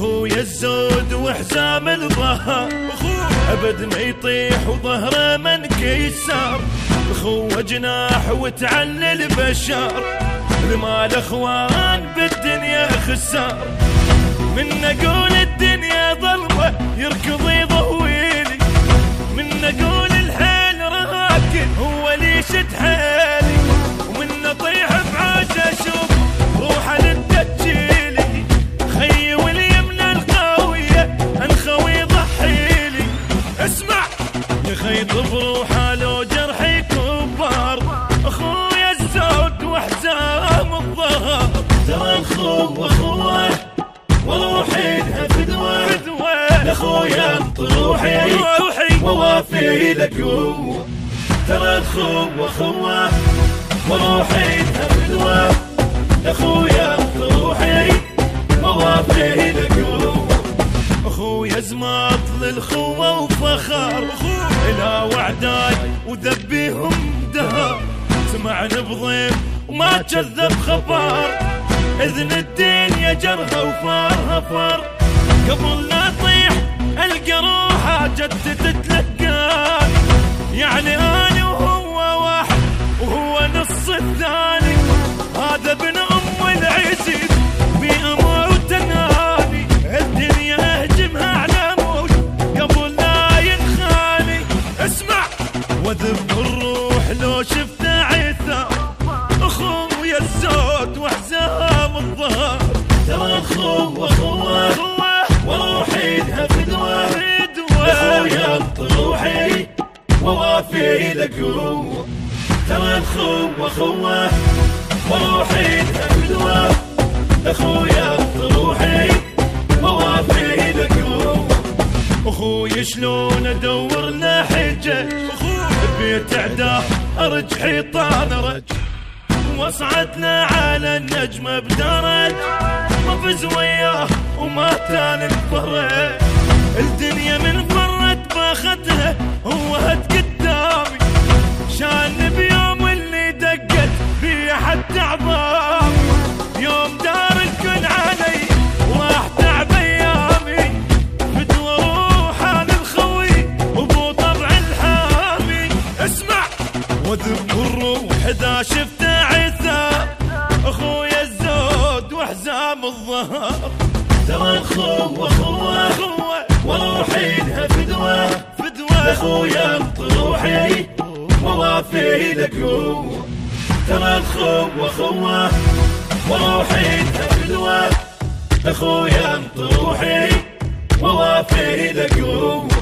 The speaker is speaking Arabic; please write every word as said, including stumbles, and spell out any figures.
اخويا الزود وحزام الظهر ابد ما يطيح وظهره ما انكسر. اخوه جناح وتعلى البشر لما الاخوان بالدنيا خسر. من اقول الدنيا ظلمه يركض يضويلي، من اقول الحيل راكن هو اللي يشد حيلي، ومن اطيح بعاش اشوف روحه للدجيلي. خي واليمنى القويه انخوي يضحيلي، اسمع يا خي بروحه لو جرحي كبار. اخويا الزود وحزام الظهر ترى الخو اخوه وروحي لها فدوه لاخويا طروحي ووافي لك قوه. ترى الخو اخوه وروحي لها فدوه لاخويا طروحي ووافي لك قوه. اخويا زماط للخوه وفخر الى وعداي وذبيهم دهر. سمعني بضيف وما كذب خبر، اذن الدين يا جرها وفارها فر. قبل لا اطيح القى روحه جت تتلقاني، يعني انا وهو واحد وهو نص الثاني. هذا ابن ام العزيز بامر وتناني، الدنيا اهجمها على موج قبل لا ينخاني. اسمع وذب الروح لو شفته عثار. اخويا الزود وحزام الظهر ترى الخو اخوه وروحي لها فدوه اخويا طروحي ووافي لك قوه. ترى الخو اخوه وروحي لها فدوه اخويا طروحي ووافي لك قوه. اخويا شلون ادور له حجه بيت عداه ارج حيطان رج، وصعدنا على النجمة بدرج ما فز وياه وما كان انفرج. الدنيا من فرت باختها هو هد قدامي، شان بيوم اللي دقت في حتى عظامي. يوم دار الكل علي وراح تعب ايامي، فدوى روحه للخوي وبو طبع الحامي. اسمع وذب الروح اذا شفته عثار. اخويا الزود وحزام الظهر ترى الخو اخوه وروحي لها فدوه فدوه اخويا طروحي ووافي لك قوه. ترى الخو اخوه وروحي لها فدوه اخويا طروحي ووافي لك قوه.